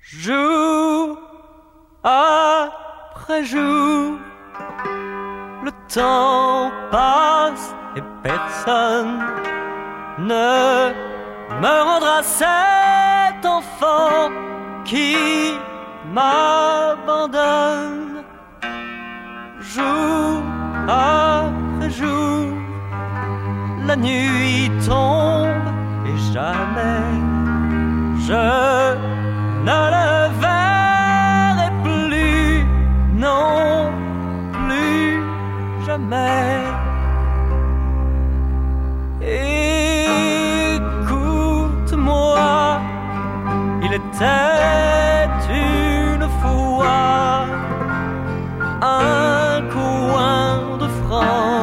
Jour après jour, le temps passe et personne ne me rendra cet enfant qui m'abandonne. Jour après jour, la nuit tombe et jamais je ne le verrai plus, non plus jamais. Écoute-moi, il était une fois un coin de France.